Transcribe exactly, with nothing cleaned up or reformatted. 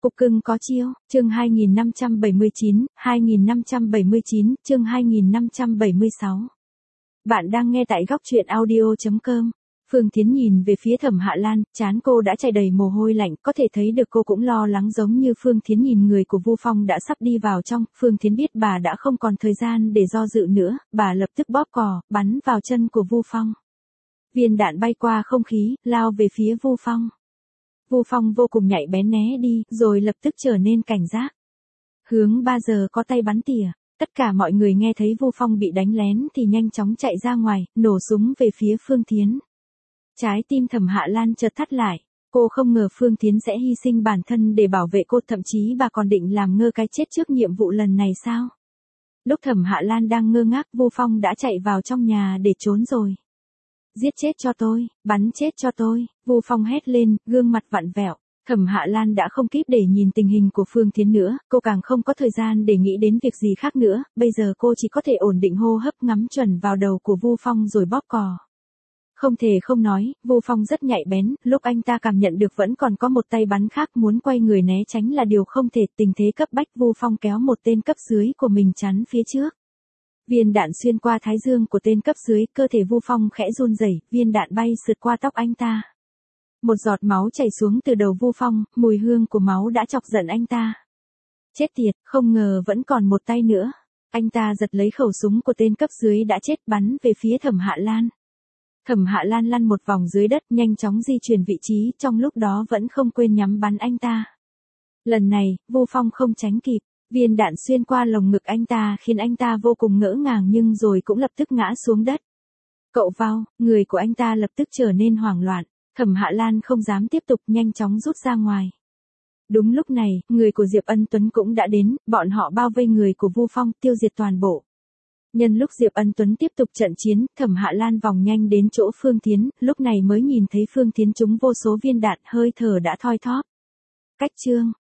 Cục cưng có chiêu, chương hai nghìn năm trăm bảy mươi chín, hai nghìn năm trăm bảy mươi chín, chương hai nghìn năm trăm bảy mươi sáu. Bạn đang nghe tại góc truyện audio chấm com. Phương Thiến nhìn về phía Thẩm Hạ Lan, trán cô đã chảy đầy mồ hôi lạnh, có thể thấy được cô cũng lo lắng giống như Phương Thiến nhìn người của Vu Phong đã sắp đi vào trong. Phương Thiến biết bà đã không còn thời gian để do dự nữa, bà lập tức bóp cò, bắn vào chân của Vu Phong. Viên đạn bay qua không khí, lao về phía Vu Phong. Vu Phong vô cùng nhạy bén né đi, rồi lập tức trở nên cảnh giác. Hướng ba giờ có tay bắn tỉa. Tất cả mọi người nghe thấy Vu Phong bị đánh lén thì nhanh chóng chạy ra ngoài, nổ súng về phía Phương Thiến. Trái tim Thẩm Hạ Lan chợt thắt lại. Cô không ngờ Phương Thiến sẽ hy sinh bản thân để bảo vệ cô, thậm chí bà còn định làm ngơ cái chết trước nhiệm vụ lần này sao? Lúc Thẩm Hạ Lan đang ngơ ngác, Vu Phong đã chạy vào trong nhà để trốn rồi. Giết chết cho tôi, bắn chết cho tôi, Vu Phong hét lên, gương mặt vặn vẹo. Thẩm Hạ Lan đã không kịp để nhìn tình hình của Phương Thiến nữa, cô càng không có thời gian để nghĩ đến việc gì khác nữa, bây giờ cô chỉ có thể ổn định hô hấp, ngắm chuẩn vào đầu của Vu Phong rồi bóp cò. Không thể không nói, Vu Phong rất nhạy bén, lúc anh ta cảm nhận được vẫn còn có một tay bắn khác muốn quay người né tránh là điều không thể, tình thế cấp bách Vu Phong kéo một tên cấp dưới của mình chắn phía trước. Viên đạn xuyên qua thái dương của tên cấp dưới, cơ thể Vu Phong khẽ run rẩy, viên đạn bay sượt qua tóc anh ta. Một giọt máu chảy xuống từ đầu Vu Phong, mùi hương của máu đã chọc giận anh ta. Chết tiệt, không ngờ vẫn còn một tay nữa. Anh ta giật lấy khẩu súng của tên cấp dưới đã chết, bắn về phía Thẩm Hạ Lan. Thẩm Hạ Lan lăn một vòng dưới đất, nhanh chóng di chuyển vị trí, trong lúc đó vẫn không quên nhắm bắn anh ta. Lần này, Vu Phong không tránh kịp. Viên đạn xuyên qua lồng ngực anh ta khiến anh ta vô cùng ngỡ ngàng nhưng rồi cũng lập tức ngã xuống đất. Cậu vào, người của anh ta lập tức trở nên hoảng loạn. Thẩm Hạ Lan không dám tiếp tục, nhanh chóng rút ra ngoài. Đúng lúc này, người của Diệp Ân Tuấn cũng đã đến, bọn họ bao vây người của Vu Phong, tiêu diệt toàn bộ. Nhân lúc Diệp Ân Tuấn tiếp tục trận chiến, Thẩm Hạ Lan vòng nhanh đến chỗ Phương Thiến, lúc này mới nhìn thấy Phương Thiến trúng vô số viên đạn, hơi thở đã thoi thóp. Cách chương